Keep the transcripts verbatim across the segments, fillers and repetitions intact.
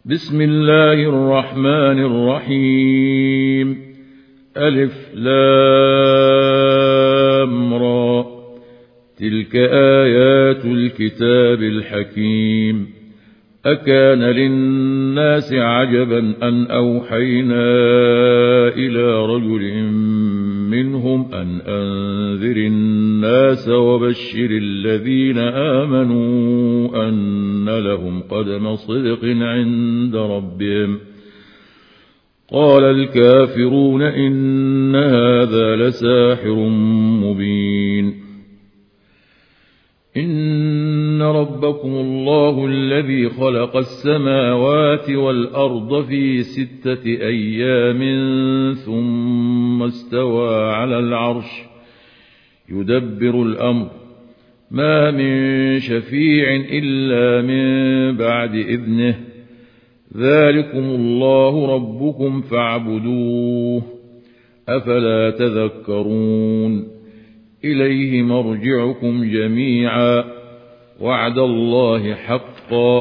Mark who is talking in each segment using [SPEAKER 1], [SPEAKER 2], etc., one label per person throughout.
[SPEAKER 1] بسم الله الرحمن الرحيم. ألف لام را. تلك آيات الكتاب الحكيم. أكان للناس عجبا أن أوحينا إلى رجل منهم أن أنذر الناس وبشر الذين آمنوا أن لهم قدم صدق عند ربهم. قال الكافرون إن هذا لساحر مبين. إن ربكم الله الذي خلق السماوات والأرض في ستة أيام ثم استوى على العرش يدبر الأمر ما من شفيع إلا من بعد إذنه ذلكم الله ربكم فاعبدوه أفلا تذكرون. إليه مرجعكم جميعا وعد الله حقا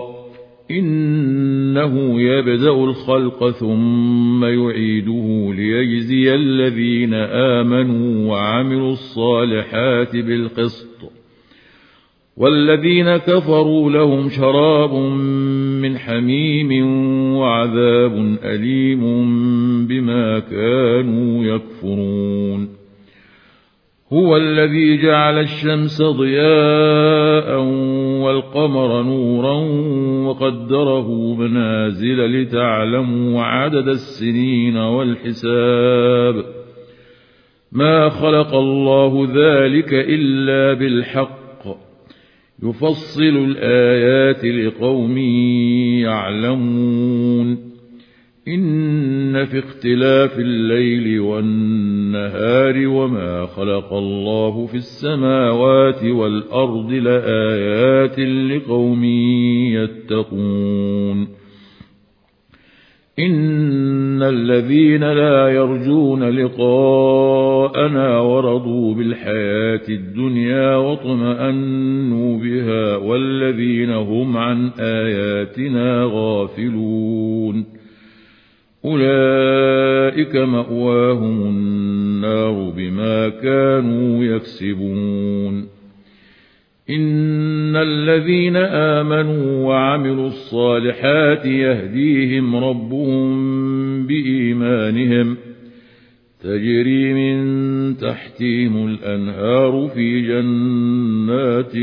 [SPEAKER 1] إنه يبدأ الخلق ثم يعيده ليجزي الذين آمنوا وعملوا الصالحات بالقسط والذين كفروا لهم شراب من حميم وعذاب أليم بما كانوا يكفرون. هو الذي جعل الشمس ضياء والقمر نورا وقدره منازل لتعلموا عدد السنين والحساب. ما خلق الله ذلك إلا بالحق يفصل الآيات لقوم يعلمون. إن في اختلاف الليل والنهار وما خلق الله في السماوات والأرض لآيات لقوم يتقون. إن الذين لا يرجون لقاءنا ورضوا بالحياة الدنيا واطمأنوا بها والذين هم عن آياتنا غافلون أولئك مأواهم النار بما كانوا يكسبون. إن الذين آمنوا وعملوا الصالحات يهديهم ربهم بإيمانهم تجري من تحتهم الأنهار في جنات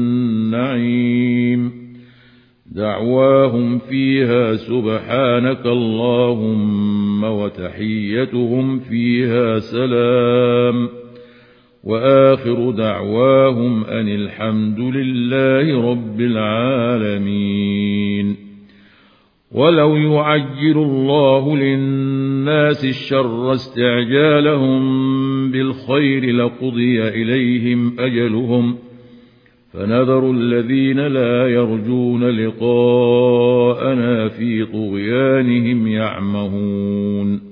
[SPEAKER 1] النعيم دعواهم فيها سبحانك اللهم وتحيتهم فيها سلام وآخر دعواهم أن الحمد لله رب العالمين. ولو يعجل الله للناس الشر استعجالهم بالخير لقضي إليهم أجلهم فنذر الذين لا يرجون لقاءنا في طغيانهم يعمهون.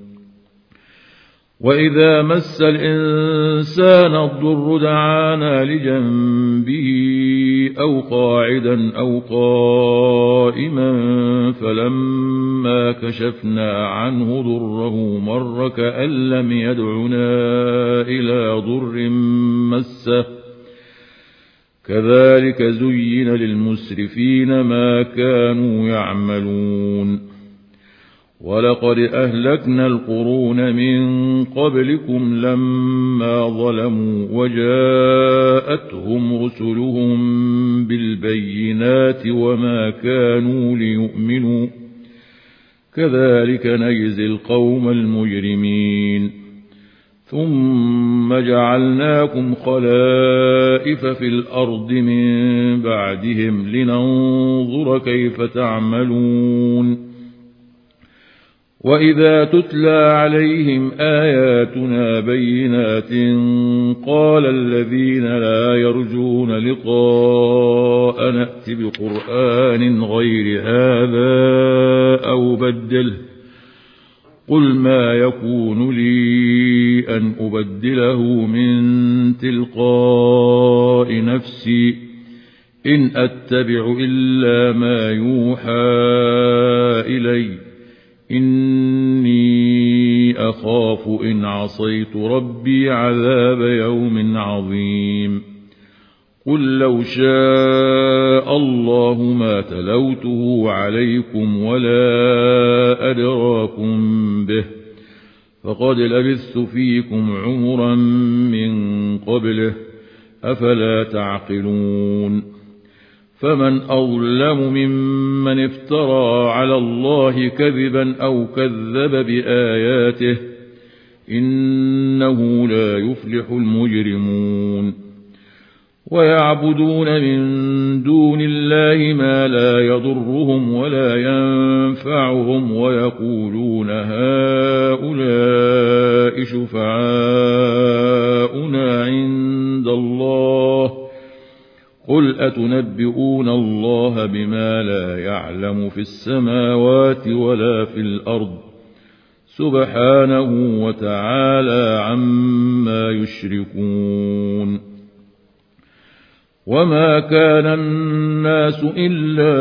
[SPEAKER 1] وإذا مس الإنسان الضر دعانا لجنبه أو قاعدا أو قائما فلما كشفنا عنه ضره مر كأن لم يدعنا إلى ضر مسه كذلك زين للمسرفين ما كانوا يعملون. ولقد أهلكنا القرون من قبلكم لما ظلموا وجاءتهم رسلهم بالبينات وما كانوا ليؤمنوا كذلك نجزي القوم المجرمين. ثم جعلناكم خلائف في الأرض من بعدهم لننظر كيف تعملون. وإذا تتلى عليهم آياتنا بينات قال الذين لا يرجون لقاء نأت بقرآن غير هذا أو بدله قل ما يكون لي أن أبدله من تلقاء نفسي إن أتبع إلا ما يوحى إلي إني أخاف إن عصيت ربي عذاب يوم عظيم قل لو شاء الله ما تلوته عليكم ولا أدراكم به فقد لبثت فيكم عمرا من قبله أفلا تعقلون فمن أظلم ممن افترى على الله كذبا أو كذب بآياته إنه لا يفلح المجرمون ويعبدون من دون الله ما لا يضرهم ولا ينفعهم ويقولون هؤلاء شفعاؤنا عند الله قل أتنبئون الله بما لا يعلم في السماوات ولا في الأرض سبحانه وتعالى عما يشركون وما كان الناس إلا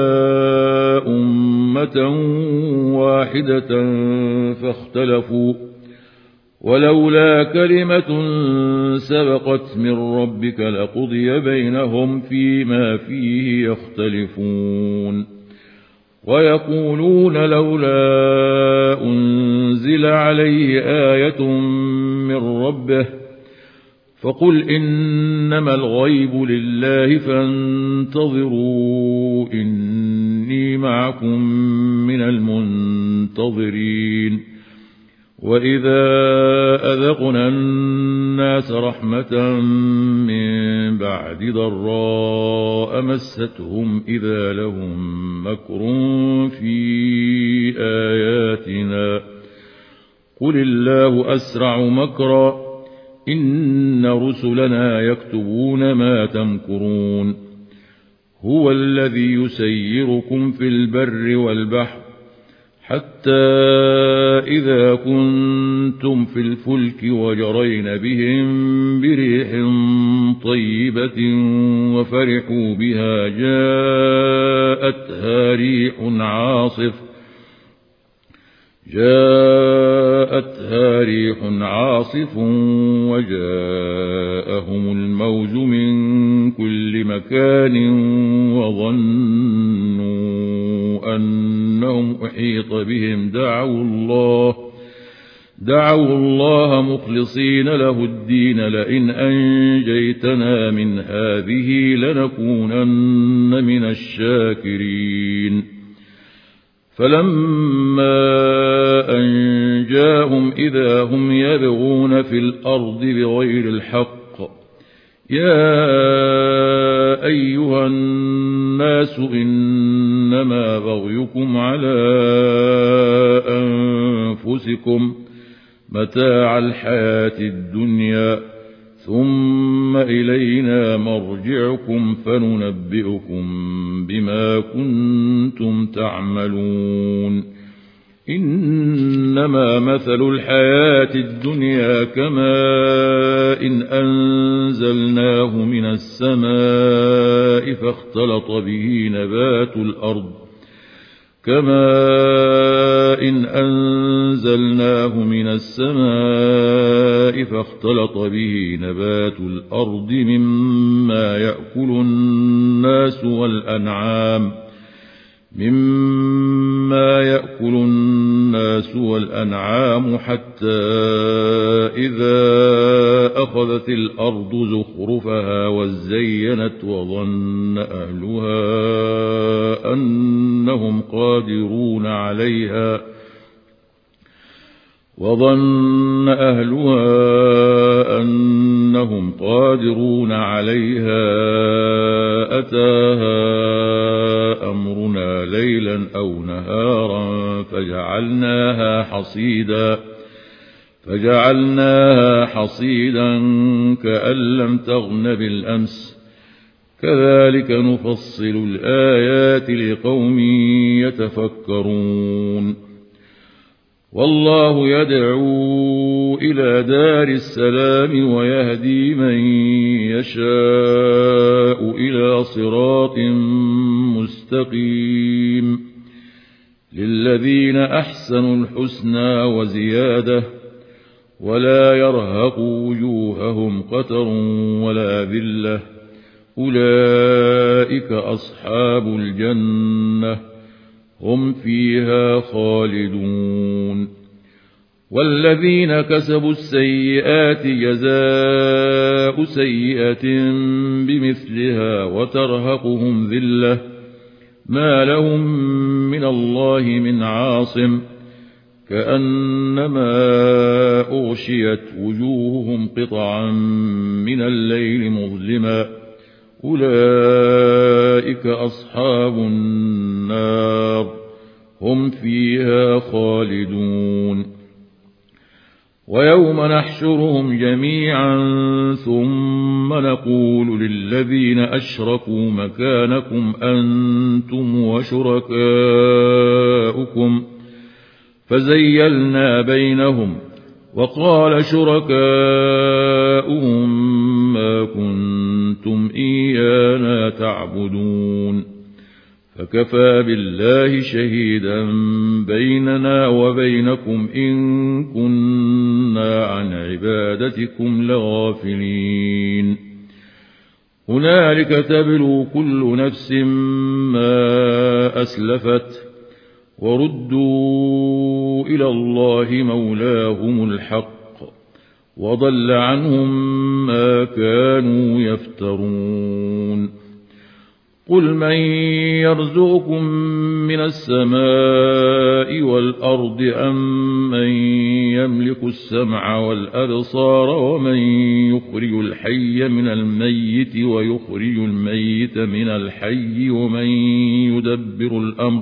[SPEAKER 1] أمة واحدة فاختلفوا ولولا كلمة سبقت من ربك لقضي بينهم فيما فيه يختلفون ويقولون لولا أنزل عليه آية من ربه فقل إنما الغيب لله فانتظروا إني معكم من المنتظرين وإذا أذقنا الناس رحمة من بعد ضراء مستهم إذا لهم مكر في آياتنا قل الله أسرع مكرا إن رسلنا يكتبون ما تمكرون هو الذي يسيركم في البر والبحر حتى إذا كنتم في الفلك وجرين بهم بريح طيبة وفرحوا بها جاءتها ريح عاصف جاءتها ريح عاصف وجاءهم الموج من كل مكان وظنوا أنهم أحيط بهم دعوا الله دعوا الله مخلصين له الدين لئن أنجيتنا من هذه لنكونن من الشاكرين فلما أنجاهم إذا هم يبغون في الأرض بغير الحق يا أيها الناس إنما بغيكم على أنفسكم متاع الحياة الدنيا ثم إلينا مرجعكم فننبئكم بما كنتم تعملون إنما مثل الحياة الدنيا كماء إن أنزلناه من السماء فاختلط به نبات الأرض كماء إن أنزلناه من السماء فاختلط به نبات الأرض مما يأكل الناس والأنعام مما يأكل الناس والأنعام حتى إذا أخذت الأرض زخرفها وزينت وظن أهلها أنهم قادرون عليها وظن أهلها أنهم قادرون عليها أتاها أمرنا ليلا أو نهارا فجعلناها حصيدا فجعلناها حصيدا كأن لم تغن بالأمس كذلك نفصل الآيات لقوم يتفكرون والله يدعو إلى دار السلام ويهدي من يشاء إلى صراط مستقيم للذين أحسنوا الحسنى وزيادة ولا يرهق وجوههم قتر ولا ذلة أولئك أصحاب الجنة هم فيها خالدون. والذين كسبوا السيئات جزاء سيئة بمثلها وترهقهم ذلة ما لهم من الله من عاصم كأنما أغشيت وجوههم قطعا من الليل مظلما أولئك أصحاب النار هم فيها خالدون. ويوم نحشرهم جميعا ثم نقول للذين أشركوا مكانكم أنتم وشركاؤكم فزيلنا بينهم وقال شركاؤهم ما كنتم إيانا تعبدون فكفى بالله شهيدا بيننا وبينكم إن كنا عن عبادتكم لغافلين. هنالك تبلو كل نفس ما أسلفت وردوا إلى الله مولاهم الحق وضل عنهم ما كانوا يفترون. قل من يرزقكم من السماء والأرض أم من يملك السمع والأبصار ومن يخرج الحي من الميت ويخرج الميت من الحي ومن يدبر الأمر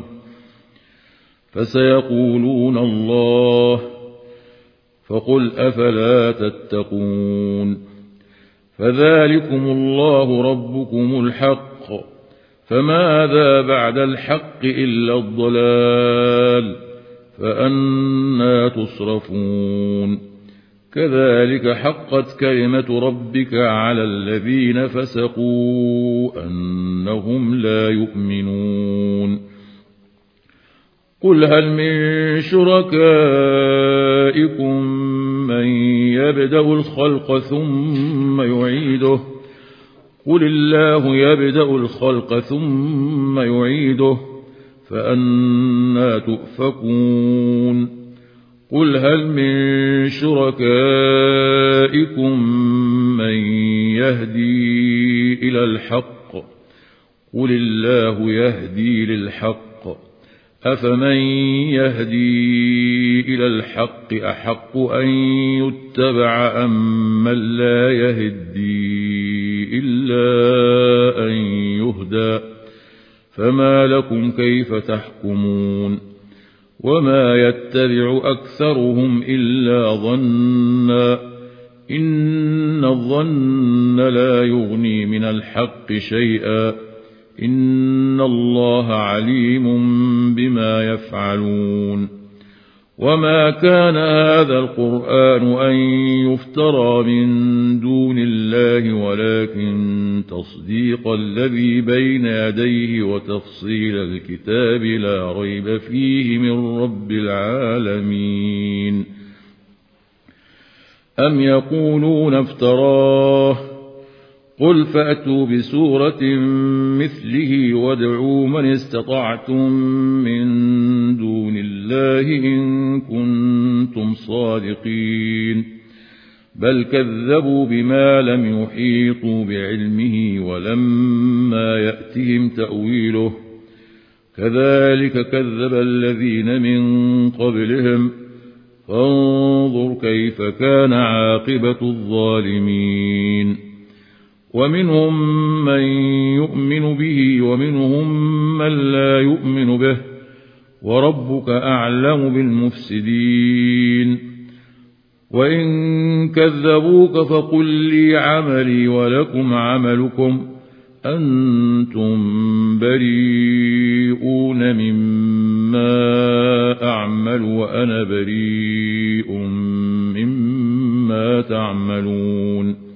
[SPEAKER 1] فسيقولون الله فقل أفلا تتقون. فذلكم الله ربكم الحق فماذا بعد الحق إلا الضلال فأنى تصرفون. كذلك حقت كلمة ربك على الذين فسقوا أنهم لا يؤمنون. قل هل من شركائكم من يبدأ الخلق ثم يعيده قل الله يبدأ الخلق ثم يعيده فأنى تؤفكون. قل هل من شركائكم من يهدي إلى الحق قل الله يهدي للحق أفمن يهدي إلى الحق أحق أن يتبع أم من لا يهدي إلا أن يهدى فما لكم كيف تحكمون. وما يتبع أكثرهم إلا ظنا إن الظن لا يغني من الحق شيئا إن الله عليم بما يفعلون. وما كان هذا القرآن أن يفترى من دون الله ولكن تصديق الذي بين يديه وتفصيل الكتاب لا ريب فيه من رب العالمين. أم يقولون افتراه قل فأتوا بسورة مثله وادعوا من استطعتم من دون الله إن كنتم صادقين. بل كذبوا بما لم يحيطوا بعلمه ولما يأتهم تأويله كذلك كذب الذين من قبلهم فانظر كيف كان عاقبة الظالمين. ومنهم من يؤمن به ومنهم من لا يؤمن به وربك أعلم بالمفسدين. وإن كذبوك فقل لي عملي ولكم عملكم أنتم بريئون مما أعمل وأنا بريء مما تعملون.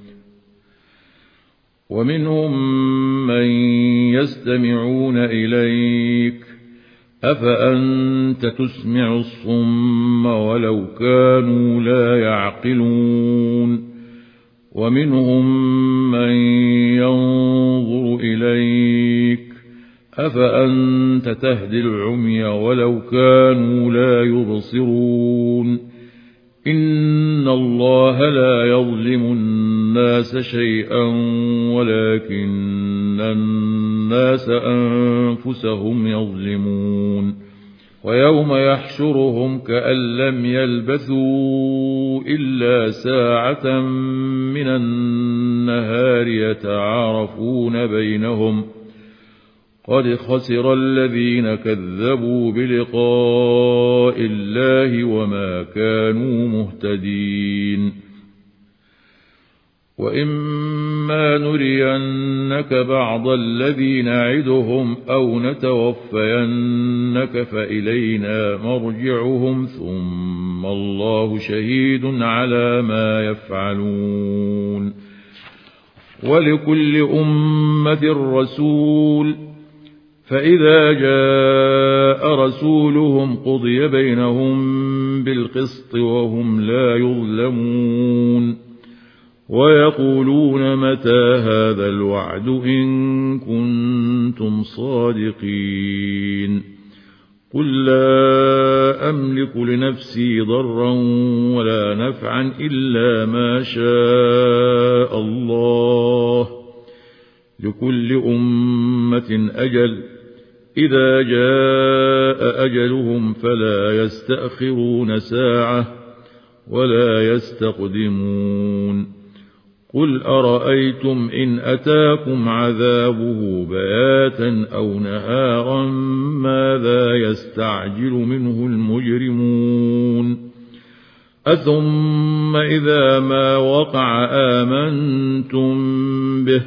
[SPEAKER 1] ومنهم من يستمعون إليك أفأنت تسمع الصم ولو كانوا لا يعقلون ومنهم من ينظر إليك أفأنت تهدي العمي ولو كانوا لا يبصرون إن الله لا يظلم الناس شيئا ولكن الناس أنفسهم يظلمون ويوم يحشرهم كأن لم يلبثوا إلا ساعة من النهار يتعارفون بينهم قد خسر الذين كذبوا بلقاء الله وما كانوا مهتدين وإما نرينك بعض الذي نعدهم أو نتوفينك فإلينا مرجعهم ثم الله شهيد على ما يفعلون ولكل أمة رسول فإذا جاء رسولهم قضي بينهم بالقسط وهم لا يظلمون ويقولون متى هذا الوعد إن كنتم صادقين قل لا أملك لنفسي ضرا ولا نفعا إلا ما شاء الله لكل أمة أجل إذا جاء أجلهم فلا يستأخرون ساعة ولا يستقدمون قل أرأيتم إن أتاكم عذابه بياتا أو نهارا ماذا يستعجل منه المجرمون أثم إذا ما وقع آمنتم به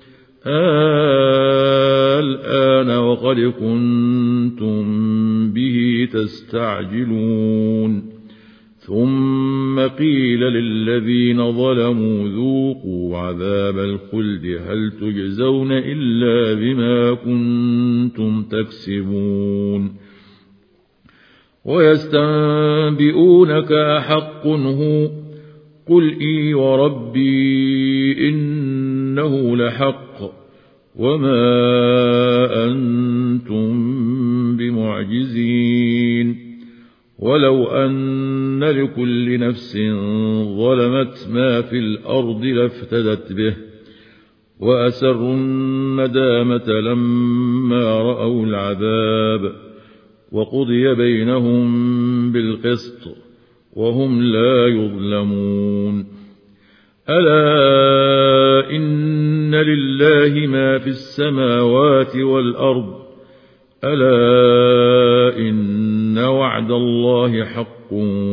[SPEAKER 1] الآن وقد كنتم به تستعجلون ثم قيل للذين ظلموا ذوقوا عذاب الخلد هل تجزون إلا بما كنتم تكسبون ويستنبئونك أحق هو قل إي وربي إنه لحق وما أنتم بمعجزين ولو أن لكل نفس ظلمت ما في الأرض لافتدت به وأسروا الندامة لما رأوا العذاب وقضي بينهم بالقسط وهم لا يظلمون ألا إن لله ما في السماوات والأرض ألا إن وعد الله حق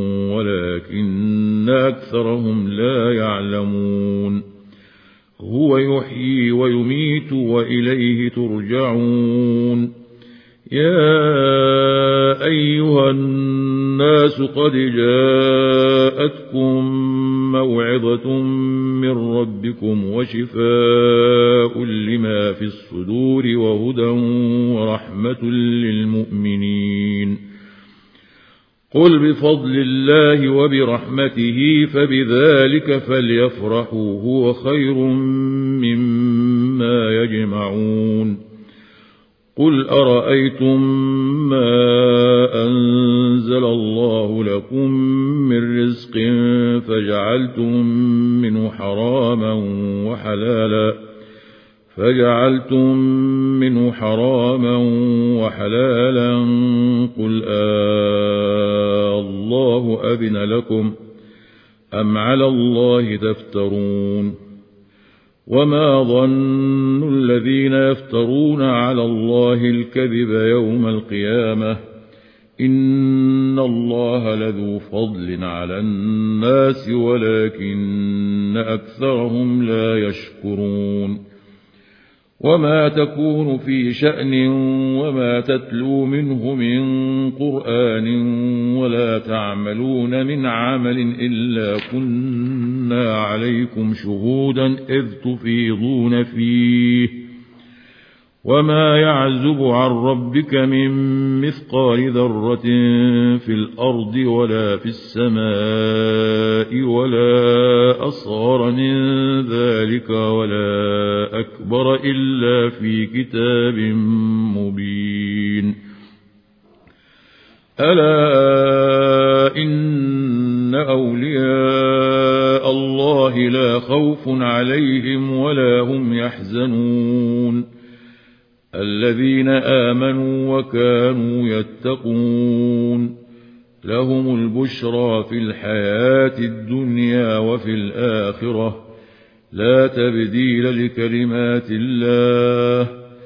[SPEAKER 1] ولكن أكثرهم لا يعلمون هو يحيي ويميت وإليه ترجعون يا أيها الناس قد جاءتكم موعظة من ربكم وشفاء لما في الصدور وهدى ورحمة للمؤمنين قل بفضل الله وبرحمته فبذلك فليفرحوا هو خير مما يجمعون قل أرأيتم ما أنزل الله لكم من رزق فجعلتم منه حراما وحلالا فجعلتم منه حراما وحلالا قل آه الله أذن لكم أم على الله تفترون وما ظن الذين يفترون على الله الكذب يوم القيامة إن الله لذو فضل على الناس ولكن أكثرهم لا يشكرون وما تكون في شأن وما تتلو منه من قرآن ولا تعملون من عمل إلا كنا عليكم شهودا إذ تفيضون فيه وما يعزب عن ربك من مثقال ذرة في الأرض ولا في السماء ولا أصغر من ذلك ولا أكبر إلا في كتاب مبين. ألا إن أولياء الله لا خوف عليهم ولا هم يحزنون الذين آمنوا وكانوا يتقون لهم البشرى في الحياة الدنيا وفي الآخرة لا تبديل لكلمات الله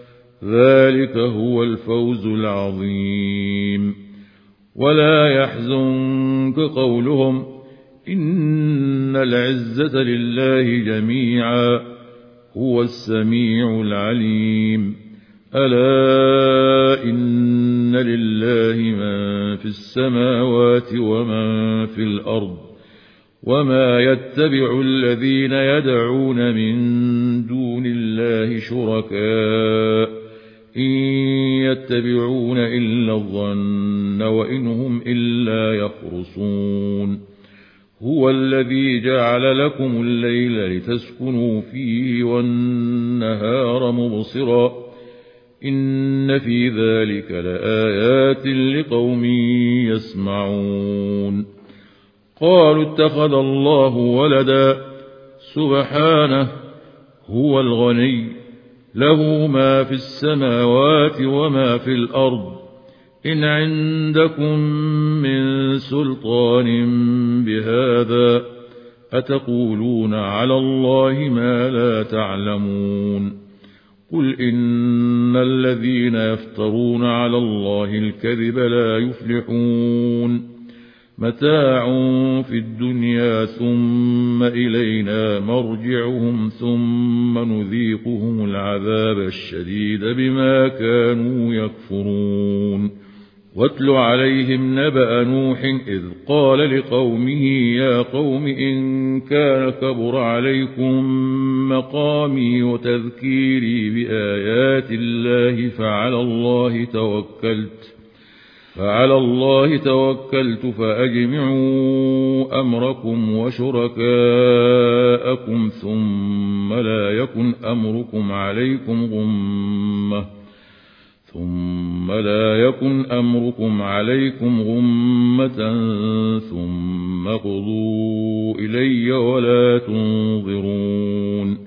[SPEAKER 1] ذلك هو الفوز العظيم. ولا يحزنك قولهم إن العزة لله جميعا هو السميع العليم. ألا إن لله من في السماوات ومن في الأرض وما يتبع الذين يدعون من دون الله شركاء إن يتبعون إلا الظن وإن هم إلا يخرصون. هو الذي جعل لكم الليل لتسكنوا فيه والنهار مبصرا إن في ذلك لآيات لقوم يسمعون. قالوا اتخذ الله ولدا سبحانه هو الغني له ما في السماوات وما في الأرض إن عندكم من سلطان بهذا أتقولون على الله ما لا تعلمون. قل إن الذين يفترون على الله الكذب لا يفلحون متاع في الدنيا ثم إلينا مرجعهم ثم نذيقهم العذاب الشديد بما كانوا يكفرون. واتل عليهم نبأ نوح إذ قال لقومه يا قوم إن كان كبر عليكم مقامي وتذكيري بآيات الله فعلى الله توكلت فعلى الله توكلت فأجمعوا أمركم وشركاءكم ثم لا يكن أمركم عليكم غمة ثم لا يكن أمركم عليكم غمة ثم قضوا إلي ولا تنظرون.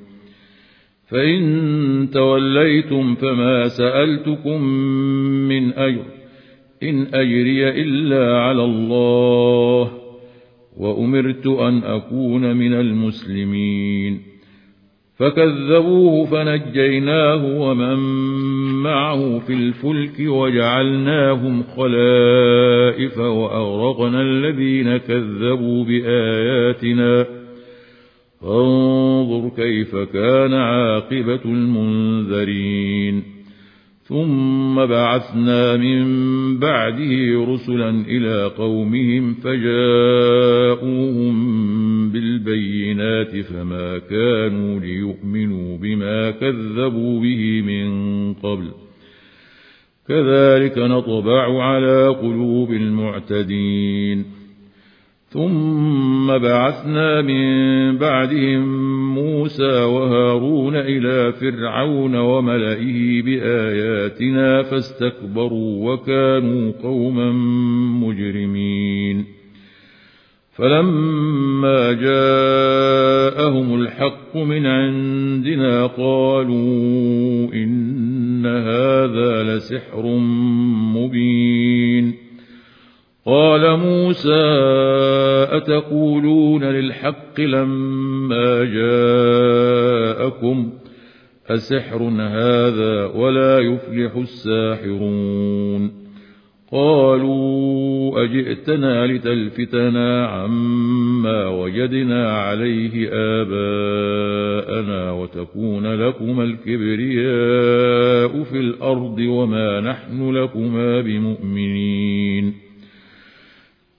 [SPEAKER 1] فإن توليتم فما سألتكم من أجر إن أجري إلا على الله وأمرت أن أكون من المسلمين. فكذبوه فنجيناه ومن معه في الفلك وجعلناهم خلائف وأغرقنا الذين كذبوا بآياتنا فانظر كيف كان عاقبة المنذرين. ثم بعثنا من بعده رسلا إلى قومهم فجاءوهم بالبينات فما كانوا ليؤمنوا بما كذبوا به من قبل كذلك نطبع على قلوب المعتدين. ثم بعثنا من بعدهم موسى وهارون إلى فرعون وملئه بآياتنا فاستكبروا وكانوا قوما مجرمين. فلما جاءهم الحق من عندنا قالوا إن هذا لسحر مبين. قال موسى أتقولون للحق لما جاءكم أسحر هذا ولا يفلح الساحرون. قالوا أجئتنا لتلفتنا عما وجدنا عليه آباءنا وتكون لكما الكبرياء في الأرض وما نحن لكما بمؤمنين.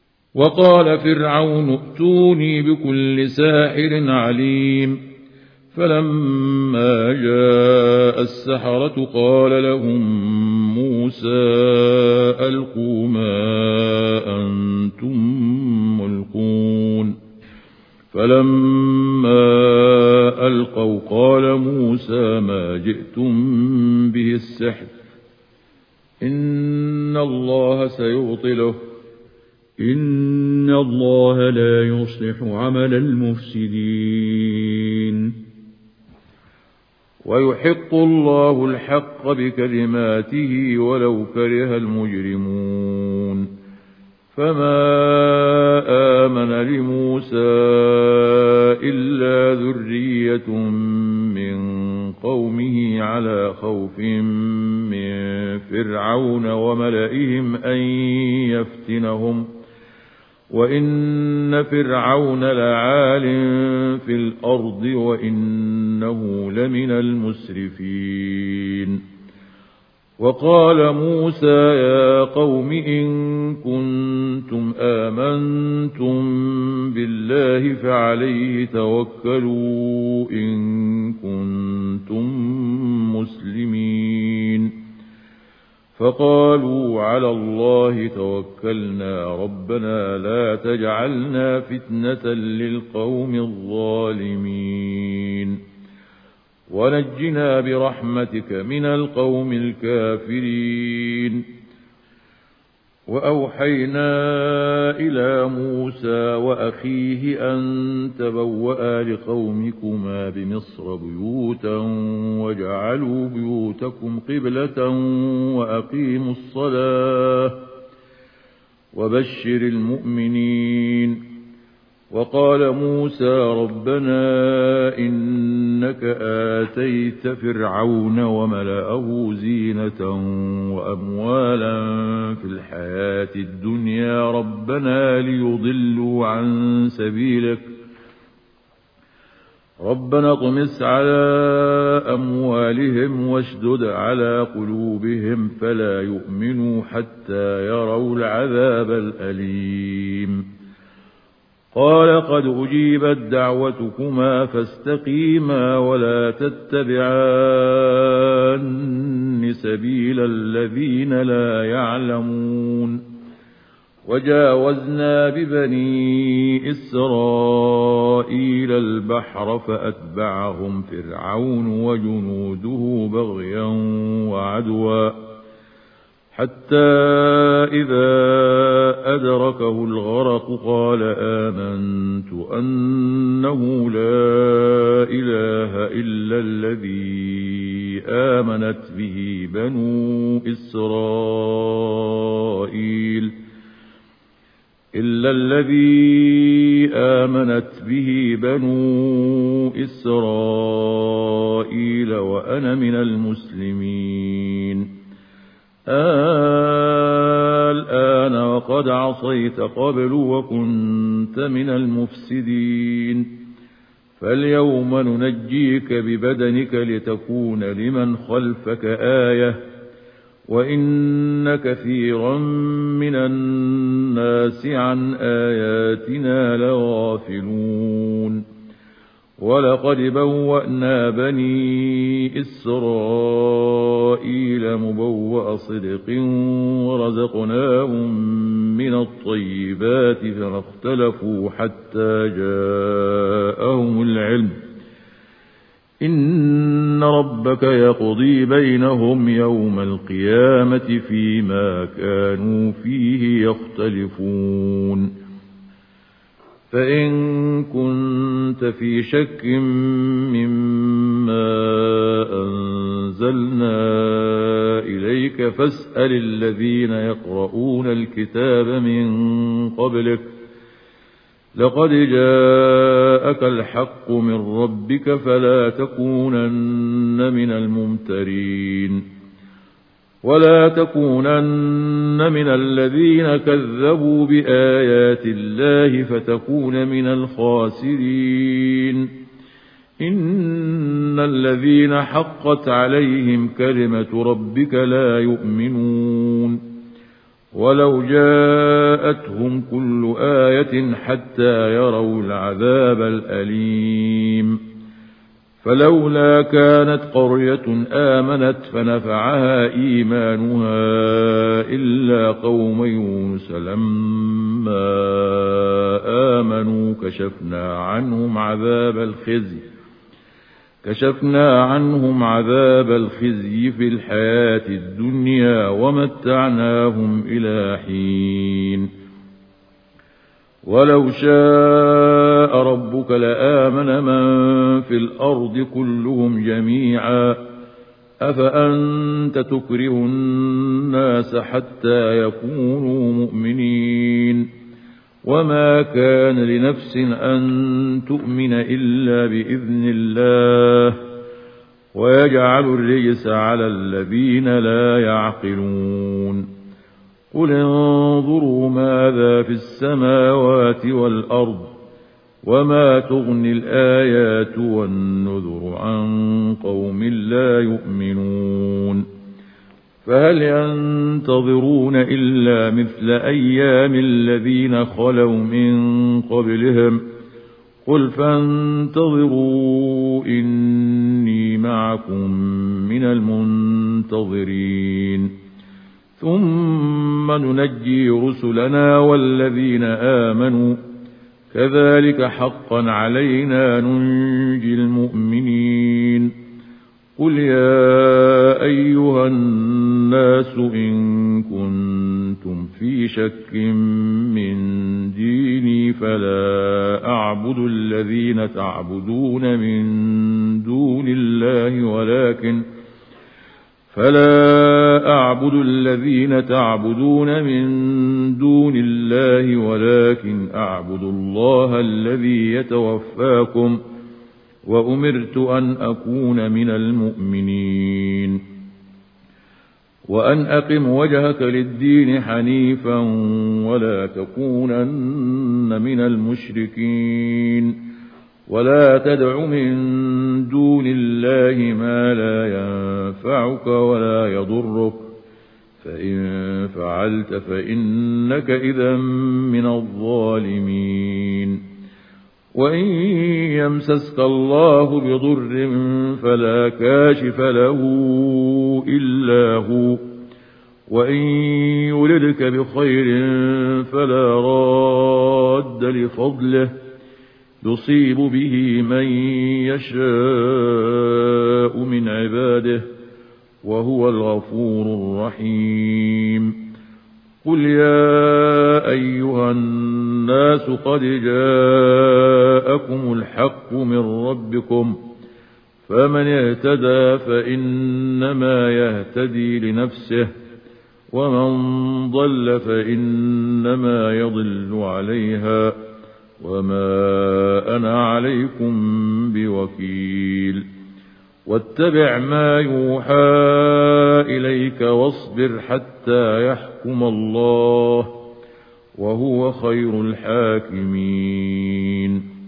[SPEAKER 1] وقال فرعون ائتوني بكل ساحر عليم فلما جاء السحرة قال لهم موسى ألقوا ما أنتم ملقون فلما ألقوا قال موسى ما جئتم به السحر إن الله سيبطله
[SPEAKER 2] إن الله لا يصلح عمل المفسدين
[SPEAKER 1] ويحق الله الحق بكلماته ولو كره المجرمون فما آمن لموسى إلا ذرية من قومه على خوف من فرعون وملئهم أن يفتنهم وإن فرعون لعال في الأرض وإنه لمن المسرفين وقال موسى يا قوم إن كنتم آمنتم بالله فعليه توكلوا إن كنتم مسلمين فقالوا على الله توكلنا ربنا لا تجعلنا فتنة للقوم الظالمين ونجنا برحمتك من القوم الكافرين وأوحينا إلى موسى وأخيه أن تبوأ لقومكما بمصر بيوتا وجعلوا بيوتكم قبلة وأقيموا الصلاة وبشر المؤمنين وقال موسى ربنا إنك آتيت فرعون وملأه زينة وأموالا في الحياة الدنيا ربنا ليضلوا عن سبيلك ربنا اطمس على أموالهم واشدد على قلوبهم فلا يؤمنوا حتى يروا العذاب الأليم قال قد أجيبت دعوتكما فاستقيما ولا تتبعان سبيل الذين لا يعلمون وجاوزنا ببني إسرائيل البحر فأتبعهم فرعون وجنوده بغيا وعدوا حتى إذا أدركه الغرق قال آمنت أنه لا إله إلا الذي آمنت به بنو إسرائيل إلا الذي آمنت به بنو إسرائيل وأنا من المسلمين الآن وقد عصيت قبل وكنت من المفسدين فاليوم ننجيك ببدنك لتكون لمن خلفك آية وإن كثيرا من الناس عن آياتنا لغافلون ولقد بوأنا بني إسرائيل مبوأ صدق ورزقناهم من الطيبات فما اختلفوا حتى جاءهم العلم إن ربك يقضي بينهم يوم القيامة فيما كانوا فيه يختلفون فإن كنت في شك مما أنزلنا إليك فاسأل الذين يقرؤون الكتاب من قبلك لقد جاءك الحق من ربك فلا تكونن من الممترين ولا تكونن من الذين كذبوا بآيات الله فتكون من الخاسرين إن الذين حقت عليهم كلمة ربك لا يؤمنون ولو جاءتهم كل آية حتى يروا العذاب الأليم فلولا كانت قرية آمنت فنفعها إيمانها إلا قوم يونس لما آمنوا كشفنا عنهم عذاب الخزي كشفنا عنهم عذاب الخزي في الحياة الدنيا ومتعناهم إلى حين ولو شاء ربك لآمن من في الأرض كلهم جميعا أفأنت تكره الناس حتى يكونوا مؤمنين وما كان لنفس أن تؤمن إلا بإذن الله ويجعل الرجس على الذين لا يعقلون قل انظروا ماذا في السماوات والأرض وما تغني الآيات والنذر عن قوم لا يؤمنون فهل ينتظرون إلا مثل أيام الذين خلوا من قبلهم قل فانتظروا إني معكم من المنتظرين ثم ننجي رسلنا والذين آمنوا كذلك حقا علينا ننجي المؤمنين قل يا أيها الناس إن كنتم في شك من ديني فلا أعبد الذين تعبدون من دون الله ولكن فلا أعبد الذين تعبدون من دون الله ولكن أعبد الله الذي يتوفاكم وأمرت أن أكون من المؤمنين وأن أقم وجهك للدين حنيفا ولا تكونن من المشركين ولا تدع من دون الله ما لا ينفعك ولا يضرك فإن فعلت فإنك إذا من الظالمين وإن يمسسك الله بضر فلا كاشف له إلا هو وإن يردك بخير فلا راد لفضله يصيب به من يشاء من عباده وهو الغفور الرحيم قل يا أيها الناس قد جاءكم الحق من ربكم فمن اهتدى فإنما يهتدي لنفسه ومن ضل فإنما يضل عليها وما أنا عليكم بوكيل واتبع ما يوحى إليك واصبر حتى يحكم الله وهو خير الحاكمين